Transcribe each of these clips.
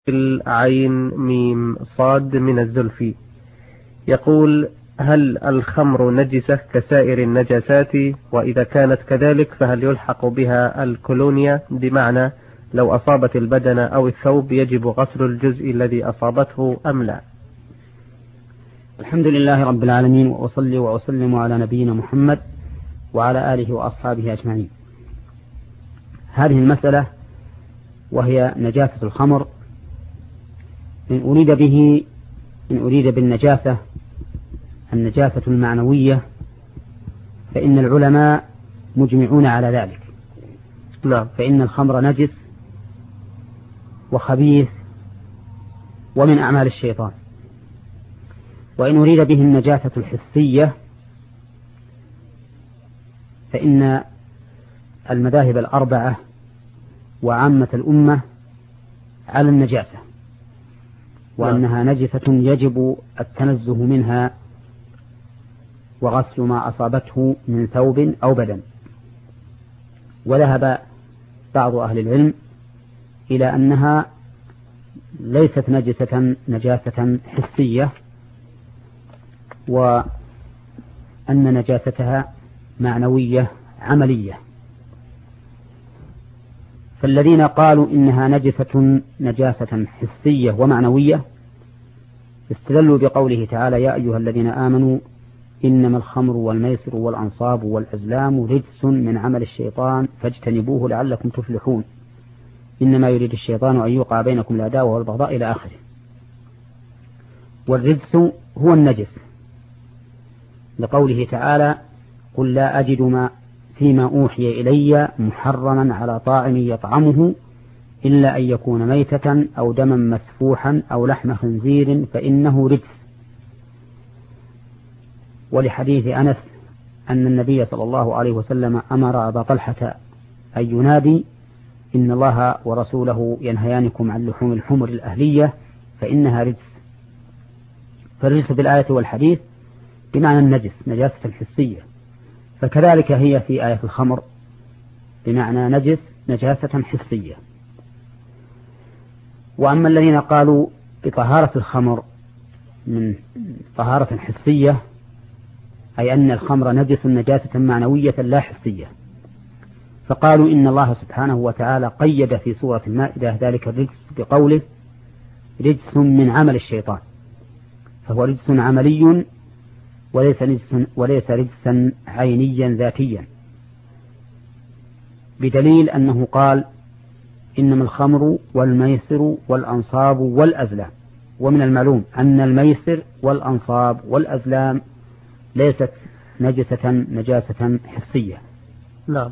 عين ميم صاد من الزلفي يقول: هل الخمر نجسة كسائر النجاسات؟ وإذا كانت كذلك فهل يلحق بها الكولونيا؟ بمعنى لو أصابت البدن أو الثوب يجب غسل الجزء الذي أصابته أم لا؟ الحمد لله رب العالمين، وأصلي وأسلم على نبينا محمد وعلى آله وأصحابه أجمعين. هذه المسألة وهي نجاسة الخمر، إن أريد بالنجاسة النجاسة المعنوية فإن العلماء مجمعون على ذلك. نعم. فإن الخمر نجس وخبيث ومن أعمال الشيطان. وإن أريد به النجاسة الحسية فإن المذاهب الأربعة وعامة الأمة على النجاسة، وأنها نجسة يجب التنزه منها وغسل ما أصابته من ثوب أو بدن. وذهب بعض أهل العلم إلى أنها ليست نجاسة حسية، وأن نجاستها معنوية عملية. فالذين قالوا إنها نجاسة حسية ومعنوية استدلوا بقوله تعالى: يا أيها الذين آمنوا إنما الخمر والميسر والأنصاب والأزلام رجس من عمل الشيطان فاجتنبوه لعلكم تفلحون، إنما يريد الشيطان أن يوقع بينكم العداوة والبغضاء إلى آخره. والرجس هو النجس، لقوله تعالى: قل لا أجد فيما أوحي إلي محرما على طاعم يطعمه إلا أن يكون ميتة أو دما مسفوحا أو لحم خنزير فإنه رجس. ولحديث أنس أن النبي صلى الله عليه وسلم أمر أبا طلحة أن ينادي: إن الله ورسوله ينهيانكم عن لحوم الحمر الأهلية فإنها رجس. فالرجس بالآية والحديث بمعنى النجس، نجاسة حسية، فكذلك هي في آية الخمر بمعنى نجس، نجاسة حسية. وأما الذين قالوا بطهارة الخمر من طهارة حسية، أي أن الخمر نجس نجاسة معنوية لا حسية، فقالوا إن الله سبحانه وتعالى قيد في سورة المائدة ذلك الرجس بقوله: رجس من عمل الشيطان، فهو رجس عملي وليس رجسا عينيا ذاتيا، بدليل أنه قال: إنما الخمر والميسر والأنصاب والأزلام. ومن المعلوم أن الميسر والأنصاب والأزلام ليست نجاسة حسية. لا.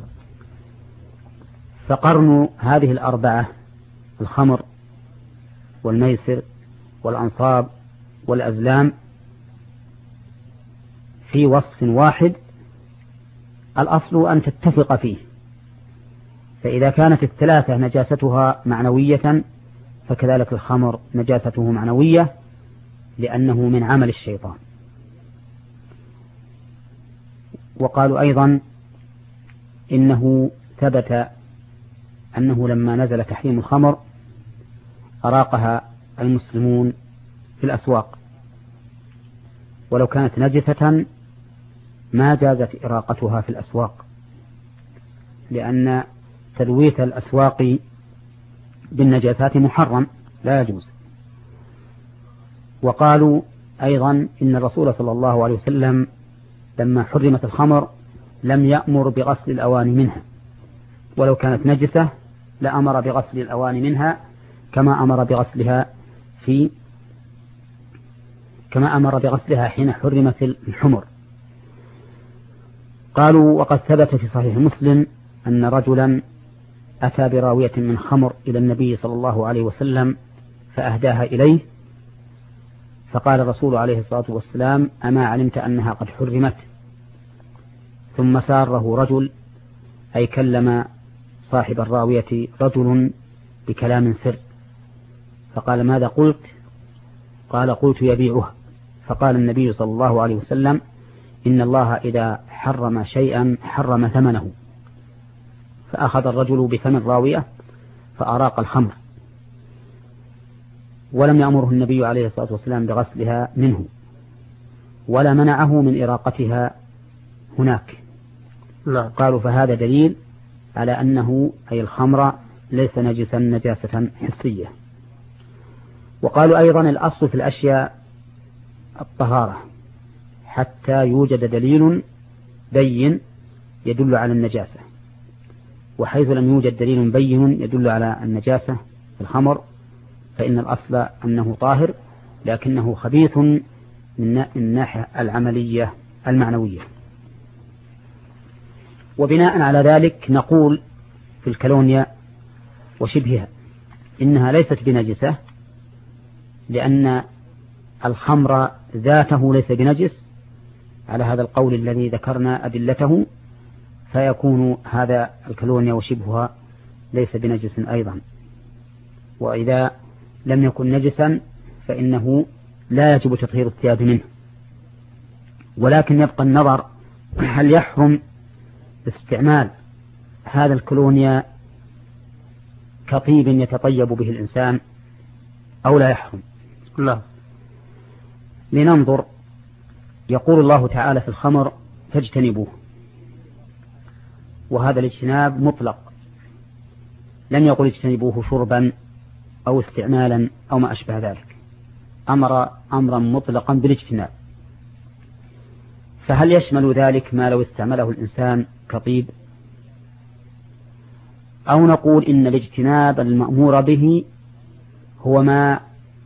فقرن هذه الأربعة، الخمر والميسر والأنصاب والأزلام، في وصف واحد الأصل أن تتفق فيه. فإذا كانت الثلاثة نجاستها معنوية فكذلك الخمر نجاسته معنوية، لأنه من عمل الشيطان. وقالوا أيضا إنه ثبت أنه لما نزل تحريم الخمر أراقها المسلمون في الأسواق، ولو كانت نجسة ما جازت إراقتها في الأسواق، لأن تلويث الأسواق بالنجاسات محرم لا يجوز. وقالوا أيضا إن الرسول صلى الله عليه وسلم لما حرمت الخمر لم يأمر بغسل الأواني منها، ولو كانت نجسة لأمر بغسل الأواني منها كما أمر بغسلها حين حرمت الحمر. قالوا: وقد ثبت في صحيح مسلم أن رجلا أتى براوية من خمر إلى النبي صلى الله عليه وسلم فأهداها إليه، فقال الرسول عليه الصلاة والسلام: أما علمت أنها قد حرمت؟ ثم ساره رجل، أي كلم صاحب الراوية رجل بكلام سر، فقال: ماذا قلت؟ قال: قلت يبيعها. فقال النبي صلى الله عليه وسلم: إن الله إذا حرم شيئا حرم ثمنه. فأخذ الرجل بثمن الراوية فأراق الخمر. ولم يأمره النبي عليه الصلاة والسلام بغسلها منه، ولا منعه من إراقتها هناك. نعم. قالوا فهذا دليل على أنه أي الخمر ليس نجسا نجاسة حسية. وقالوا أيضا الأصل في الأشياء الطهارة حتى يوجد دليل بين يدل على النجاسة، وحيث لم يوجد دليل بين يدل على النجاسة في الخمر فإن الأصل أنه طاهر، لكنه خبيث من الناحية العملية المعنوية. وبناء على ذلك نقول في الكالونيا وشبهها إنها ليست بنجسة، لأن الخمر ذاته ليس بنجس على هذا القول الذي ذكرنا أدلته، فيكون هذا الكالونيا وشبهها ليس بنجس أيضا. وإذا لم يكن نجسا فإنه لا يجب تطهير الثياب منه. ولكن يبقى النظر هل يحرم استعمال هذا الكالونيا كطيب يتطيب به الإنسان أو لا يحرم. لا. لننظر. يقول الله تعالى في الخمر فاجتنبوه، وهذا الاجتناب مطلق، لم يقل اجتنبوه شربا أو استعمالا أو ما أشبه ذلك، أمر أمرا مطلقا بالاجتناب. فهل يشمل ذلك ما لو استعمله الإنسان كطيب، أو نقول إن الاجتناب المأمور به هو ما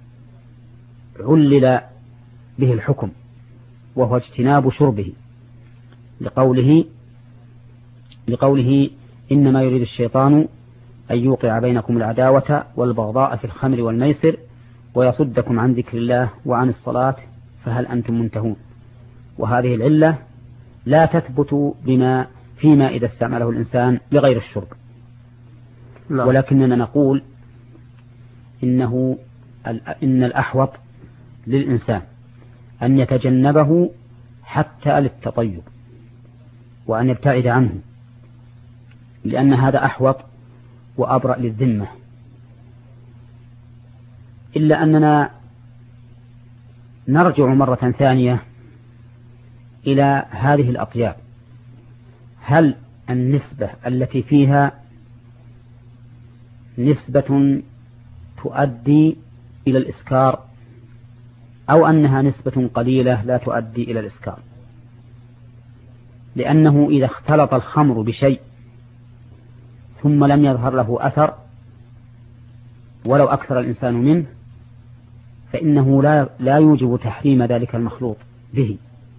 علل به الحكم وهو اجتناب شربه، لقوله إنما يريد الشيطان أن يوقع بينكم العداوة والبغضاء في الخمر والميسر ويصدكم عن ذكر الله وعن الصلاة فهل أنتم منتهون. وهذه العلة لا تثبت فيما إذا استعمله الإنسان لغير الشرب. لا. ولكننا نقول إن الأحوط للإنسان أن يتجنبه حتى للتطيب وأن يبتعد عنه، لأن هذا أحوط وأبرأ للذمة. إلا أننا نرجع مرة ثانية إلى هذه الأطياب، هل النسبة التي فيها نسبة تؤدي إلى الإسكار أو أنها نسبة قليلة لا تؤدي إلى الإسكار؟ لأنه إذا اختلط الخمر بشيء ثم لم يظهر له أثر ولو أكثر الإنسان منه فإنه لا يوجب تحريم ذلك المخلوط به،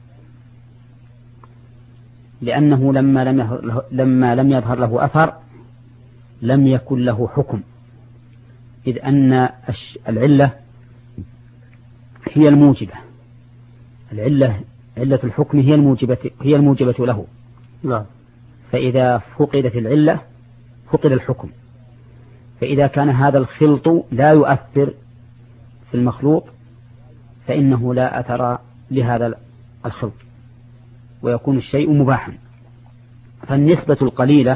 لأنه لما لم يظهر له أثر لم يكن له حكم، إذ أن العلة هي الموجبة، علة الحكم هي الموجبة له. نعم. فإذا فقدت العلة فقد الحكم. فإذا كان هذا الخلط لا يؤثر في المخلوط فإنه لا أثر لهذا الخلط ويكون الشيء مباحا. فالنسبة القليلة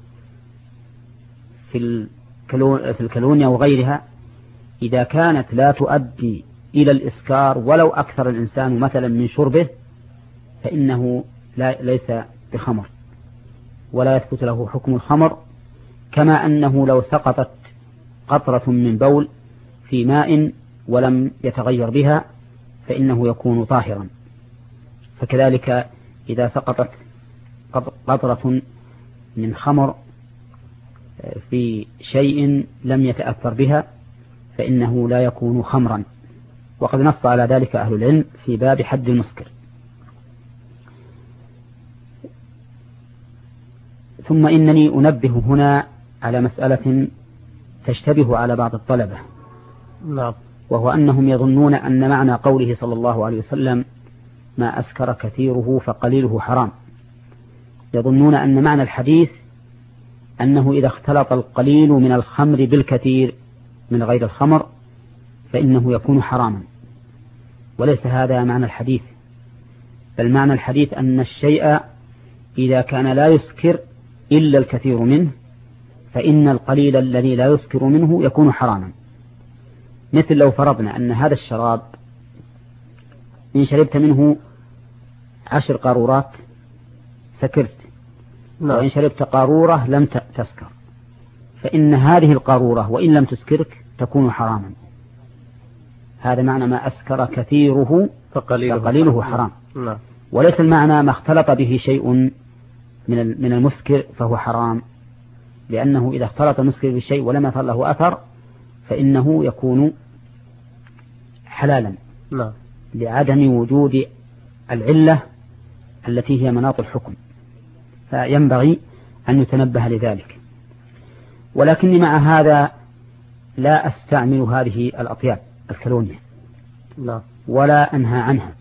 في الكالونيا وغيرها إذا كانت لا تؤدي إلى الإسكار ولو أكثر الإنسان مثلا من شربه فإنه ليس بخمر ولا يثبت له حكم الخمر، كما أنه لو سقطت قطرة من بول في ماء ولم يتغير بها فإنه يكون طاهرا. فكذلك إذا سقطت قطرة من خمر في شيء لم يتأثر بها فإنه لا يكون خمرا، وقد نص على ذلك أهل العلم في باب حد المسكر. ثم إنني أنبه هنا على مسألة تشتبه على بعض الطلبة، وهو أنهم يظنون أن معنى قوله صلى الله عليه وسلم ما أسكر كثيره فقليله حرام، يظنون أن معنى الحديث أنه إذا اختلط القليل من الخمر بالكثير من غير الخمر فإنه يكون حراما، وليس هذا معنى الحديث. بل معنى الحديث أن الشيء إذا كان لا يسكر إلا الكثير منه فإن القليل الذي لا يسكر منه يكون حراما. مثل لو فرضنا أن هذا الشراب إن شربت منه 10 قارورات سكرت، وإن شربت قارورة لم تسكر، فإن هذه القارورة وإن لم تسكرك تكون حراما. هذا معنى ما أسكر كثيره فقليله حرام. وليس المعنى ما اختلط به شيء من المسكر فهو حرام، لأنه إذا اختلط المسكر بالشيء ولم يظهر له أثر فإنه يكون حلالا لعدم وجود العلة التي هي مناط الحكم، فينبغي أن يتنبه لذلك. ولكني مع هذا لا أستعمل هذه الأطياب الكلونية ولا أنهى عنها،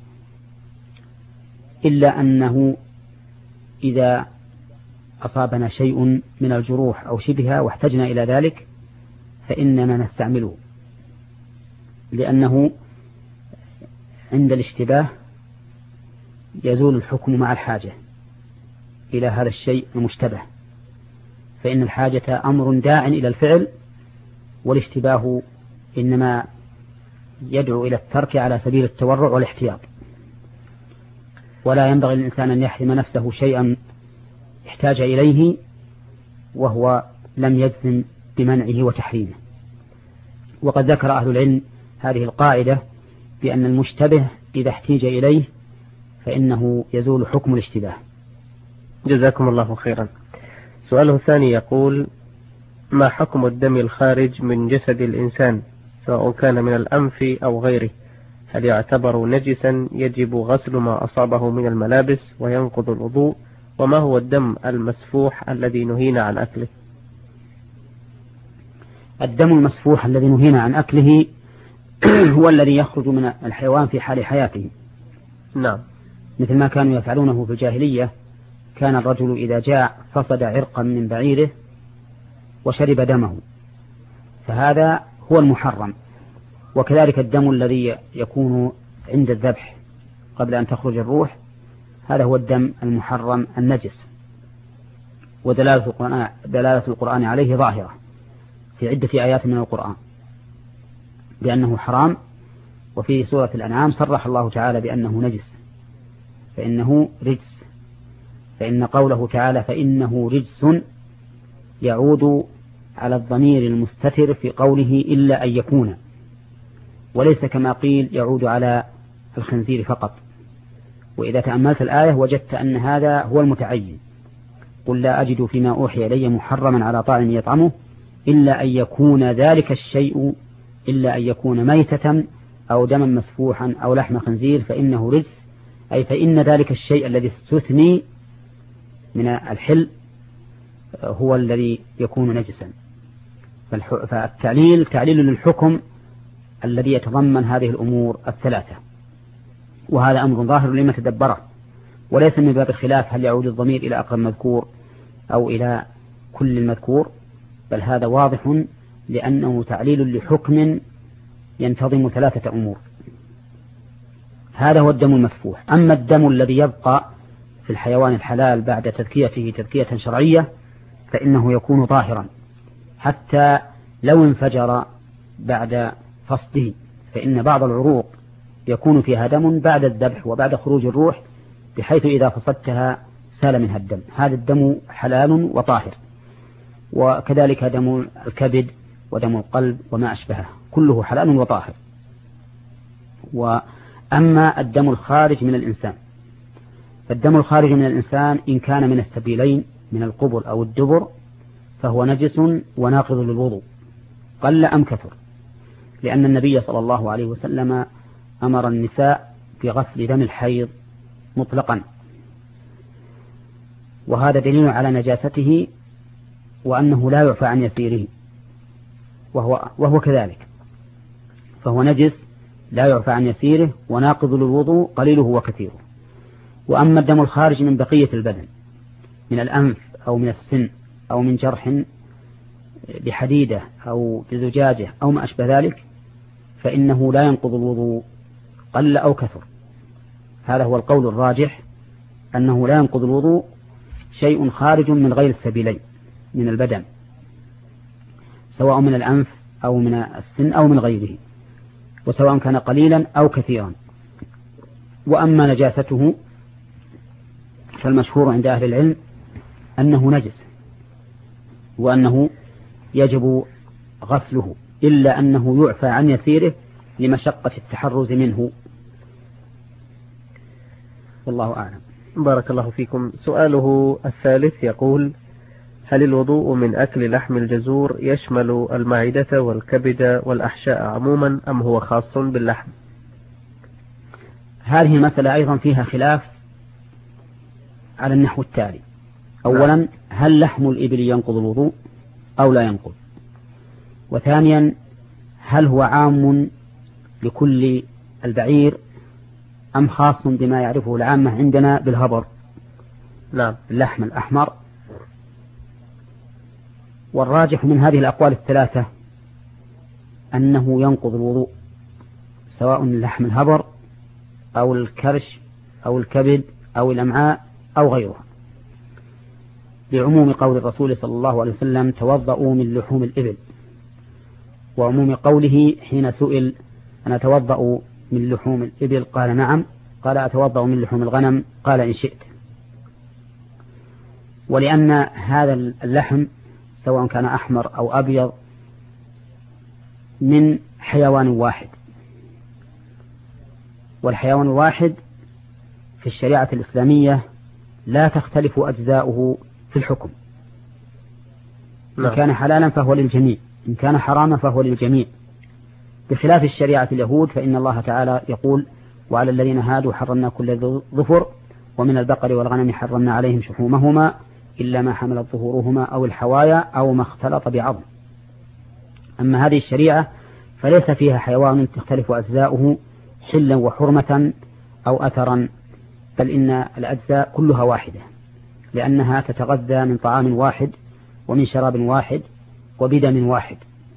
إلا أنه إذا أصابنا شيء من الجروح أو شبهها واحتجنا إلى ذلك فإننا نستعمله، لأنه عند الاشتباه يزول الحكم مع الحاجة إلى هذا الشيء المشتبه، فإن الحاجة أمر داع إلى الفعل، والاشتباه إنما يدعو إلى الترك على سبيل التورع والاحتياط. ولا ينبغي للإنسان أن يحرم نفسه شيئا احتاج إليه وهو لم يجزم بمنعه وتحريمه. وقد ذكر أهل العلم هذه القاعدة بأن المشتبه إذا احتيج إليه فإنه يزول حكم الاشتباه. جزاكم الله خيرا. سؤاله الثاني يقول: ما حكم الدم الخارج من جسد الإنسان سواء كان من الأنف أو غيره؟ هل يعتبر نجسا يجب غسل ما أصابه من الملابس وينقض الوضوء؟ وما هو الدم المسفوح الذي نهينا عن أكله؟ الدم المسفوح الذي نهينا عن أكله هو الذي يخرج من الحيوان في حال حياته. مثل ما كانوا يفعلونه في الجاهلية، كان الرجل إذا جاع فصد عرقا من بعيره وشرب دمه، فهذا هو المحرم. وكذلك الدم الذي يكون عند الذبح قبل أن تخرج الروح، هذا هو الدم المحرم النجس. ودلالة القرآن عليه ظاهرة في عدة آيات من القرآن بأنه حرام. وفي سورة الأنعام صرح الله تعالى بأنه نجس، فإنه رجس، فإن قوله تعالى فإنه رجس يعود على الضمير المستتر في قوله إلا أن يكون، وليس كما قيل يعود على الخنزير فقط. وإذا تأملت الآية وجدت أن هذا هو المتعين: قل لا أجد فيما أوحي إلي محرما على طاعم يطعمه إلا أن يكون ذلك الشيء إلا أن يكون ميتة أو دما مسفوحا أو لحم خنزير فإنه رجس، أي فإن ذلك الشيء الذي استثني من الحل هو الذي يكون نجسا. فالتعليل تعليل للحكم الذي يتضمن هذه الأمور الثلاثة، وهذا أمر ظاهر لما تدبره، وليس من باب الخلاف هل يعود الضمير إلى أقرب مذكور أو إلى كل المذكور، بل هذا واضح لأنه تعليل لحكم ينتظم 3 أمور. هذا هو الدم المسفوح. أما الدم الذي يبقى في الحيوان الحلال بعد تذكيته تذكية شرعية فإنه يكون طاهرا، حتى لو انفجر بعد فصده، فإن بعض العروق يكون فيها دم بعد الذبح وبعد خروج الروح، بحيث إذا فصدتها سال منها الدم. هذا الدم حلال وطاهر. وكذلك دم الكبد ودم القلب وما أشبهه كله حلال وطاهر. وأما الدم الخارج من الإنسان، فالدم الخارج من الإنسان إن كان من السبيلين من القبر أو الدبر فهو نجس وناقض للوضوء قل أم كثر، لأن النبي صلى الله عليه وسلم أمر النساء بغسل دم الحيض مطلقا، وهذا دليل على نجاسته وأنه لا يعفى عن يسيره، وهو كذلك، فهو نجس لا يعفى عن يسيره وناقض للوضوء قليله وكثيره. وأما الدم الخارج من بقية البدن من الأنف أو من السن أو من جرح بحديدة أو بزجاجة أو ما أشبه ذلك فإنه لا ينقض الوضوء قل أو كثر. هذا هو القول الراجح، أنه لا ينقض الوضوء شيء خارج من غير السبيلين من البدن، سواء من الأنف أو من السن أو من غيره. وسواء كان قليلا أو كثيرا. وأما نجاسته فالمشهور عند أهل العلم أنه نجس وأنه يجب غسله، إلا أنه يعفى عن يسيره لمشقة التحرز منه، والله أعلم. بارك الله فيكم. سؤاله الثالث يقول: هل الوضوء من أكل لحم الجزور يشمل المعدة والكبد والأحشاء عموما أم هو خاص باللحم؟ هذه المسألة أيضا فيها خلاف على النحو التالي: أولا، هل لحم الإبل ينقض الوضوء أو لا ينقض؟ وثانيا، هل هو عام لكل البعير أم خاص بما يعرفه العامة عندنا بالهبر؟ نعم، اللحم الأحمر. والراجح من هذه الأقوال الثلاثة أنه ينقض الوضوء، سواء لحم الهبر أو الكرش أو الكبد أو الأمعاء أو غيرها، لعموم قول الرسول صلى الله عليه وسلم: توضؤوا من لحوم الإبل، وعموم قوله حين سئل: أنا أتوضأ من لحوم الإبل؟ قال: نعم. قال: أتوضأ من لحوم الغنم؟ قال: إن شئت. ولأن هذا اللحم سواء كان أحمر أو أبيض من حيوان واحد، والحيوان الواحد في الشريعة الإسلامية لا تختلف أجزاؤه في الحكم. إن كان حلالا فهو للجميع، إن كان حراما فهو للجميع، بخلاف الشريعة اليهود، فإن الله تعالى يقول: وعلى الذين هادوا حرمنا كل ظفر، ومن البقر والغنم حرمنا عليهم شحومهما إلا ما حملت ظهورهما أو الحوايا أو ما اختلط بعظم. أما هذه الشريعة فليس فيها حيوان تختلف أجزاؤه حلا وحرمة أو أثرا، بل إن الأجزاء كلها واحدة، لأنها تتغذى من طعام واحد ومن شراب واحد وبدم واحد.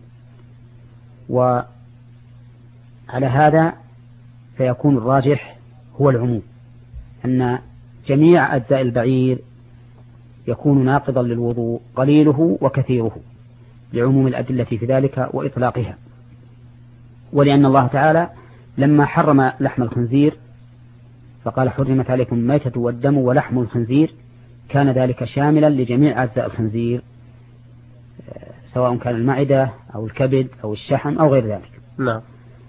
وعلى هذا فيكون الراجح هو العموم، أن جميع أجزاء البعير يكون ناقضا للوضوء، قليله وكثيره، لعموم الأدلة في ذلك وإطلاقها. ولأن الله تعالى لما حرم لحم الخنزير فقال: حرمت عليكم الميتة والدم ولحم الخنزير، كان ذلك شاملا لجميع أجزاء الخنزير، سواء كان المعدة أو الكبد أو الشحم أو غير ذلك. نعم.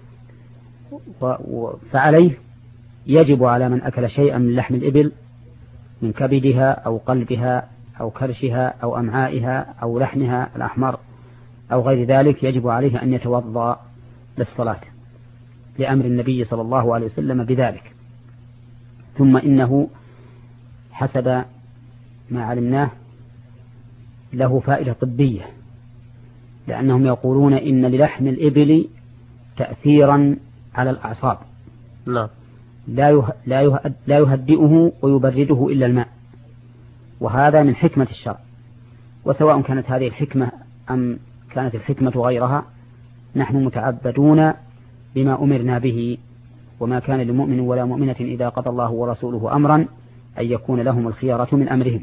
فعليه يجب على من أكل شيئا من لحم الإبل من كبدها أو قلبها أو كرشها أو أمعائها أو لحمها الأحمر أو غير ذلك، يجب عليه أن يتوضأ للصلاة لأمر النبي صلى الله عليه وسلم بذلك. ثم إنه حسب ما علمناه له فائدة طبية، لأنهم يقولون إن للحم الإبل تأثيرا على الأعصاب، لا يهدئه ويبرده إلا الماء، وهذا من حكمة الشرع. وسواء كانت هذه الحكمة أم كانت الحكمة غيرها، نحن متعبدون بما أمرنا به، وما كان لمؤمن ولا مؤمنة إذا قضى الله ورسوله أمرا أن يكون لهم الخيارة من أمرهم.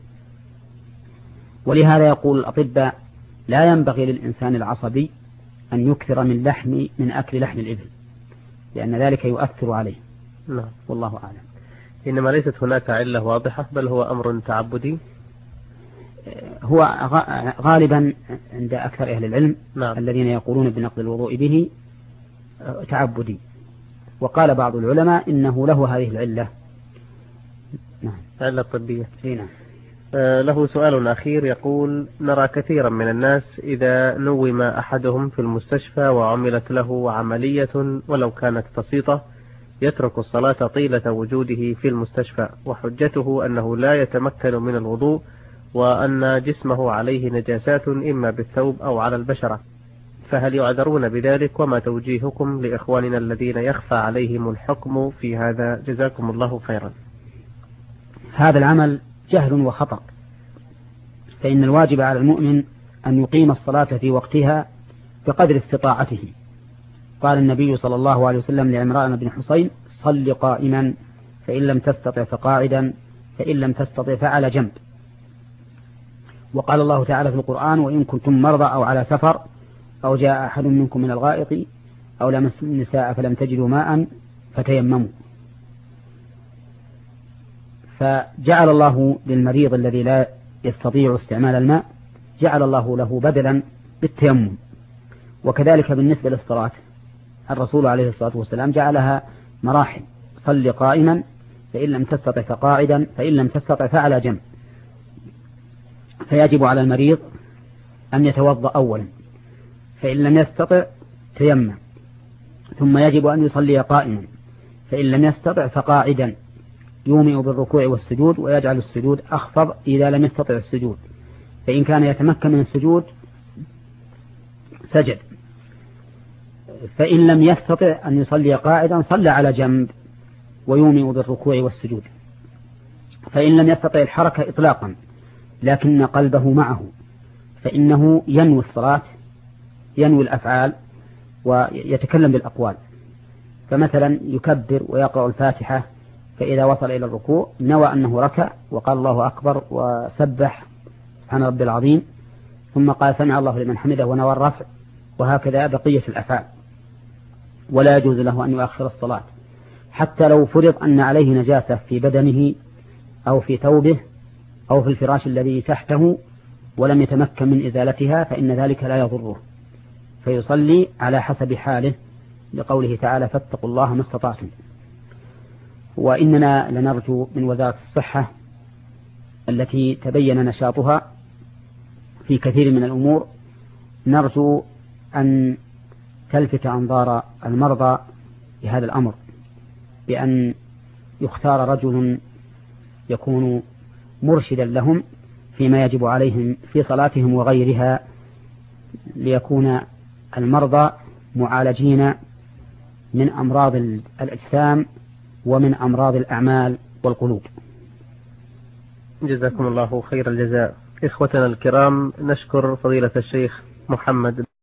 ولهذا يقول الأطباء: لا ينبغي للإنسان العصبي أن يكثر من أكل لحم الإبل، لأن ذلك يؤثر عليه. والله أعلم. إنما ليست هناك علة واضحة، بل هو أمر تعبدي. هو غالبا عند أكثر أهل العلم الذين يقولون بنقض الوضوء به تعبدي، وقال بعض العلماء إنه له هذه العلة. علة طبية. نعم. له سؤال أخير يقول: نرى كثيرا من الناس إذا نوم أحدهم في المستشفى وعملت له عملية ولو كانت بسيطة يترك الصلاة طيلة وجوده في المستشفى، وحجته أنه لا يتمكن من الوضوء، وأن جسمه عليه نجاسات إما بالثوب أو على البشرة، فهل يعذرون بذلك؟ وما توجيهكم لإخواننا الذين يخفى عليهم الحكم في هذا؟ جزاكم الله خيرا. هذا العمل جهل وخطأ، فإن الواجب على المؤمن أن يقيم الصلاة في وقتها بقدر استطاعته. قال النبي صلى الله عليه وسلم لعمران بن حسين: صل قائما، فإن لم تستطع فقاعدا، فإن لم تستطع فعلى جنب. وقال الله تعالى في القرآن: وإن كنتم مرضى أو على سفر أو جاء أحد منكم من الغائط أو لمستم النساء فلم تجدوا ماء فتيمموا. فجعل الله للمريض الذي لا يستطيع استعمال الماء جعل الله له بدلا بالتيمم. وكذلك بالنسبة للصلاة الرسول عليه الصلاة والسلام جعلها مراحل: صل قائما، فإن لم تستطع فقاعدا، فإن لم تستطع فعلى جنب. فيجب على المريض أن يتوضأ أولا، فإن لم يستطع تيمم، ثم يجب أن يصلي قائما، فإن لم يستطع فقاعدا، يومئ بالركوع والسجود ويجعل السجود أخفض إذا لم يستطع السجود، فإن كان يتمكن من السجود سجد، فإن لم يستطع أن يصلي قاعدا صلى على جنب ويومئ بالركوع والسجود. فإن لم يستطع الحركة إطلاقا لكن قلبه معه فإنه ينوي الصلاة، ينوي الأفعال ويتكلم بالأقوال. فمثلا يكبر ويقرأ الفاتحة، فإذا وصل إلى الركوع نوى أنه ركع وقال الله أكبر وسبح سبحان ربي العظيم، ثم قال سمع الله لمن حمده ونوى الرفع، وهكذا بقية الأفعال. ولا يجوز له أن يؤخر الصلاة حتى لو فرض أن عليه نجاسة في بدنه أو في ثوبه أو في الفراش الذي تحته ولم يتمكن من إزالتها، فإن ذلك لا يضره، فيصلي على حسب حاله، لقوله تعالى: فاتقوا الله ما استطعتم. وإننا لنرجو من وزارة الصحة التي تبين نشاطها في كثير من الأمور، نرجو أن تلفت أنظار المرضى بهذا الأمر، بأن يختار رجل يكون مرشدا لهم فيما يجب عليهم في صلاتهم وغيرها، ليكون المرضى معالجين من أمراض الأجسام ومن أمراض الأعمال والقلوب. جزاكم الله خير الجزاء. إخوتنا الكرام، نشكر فضيلة الشيخ محمد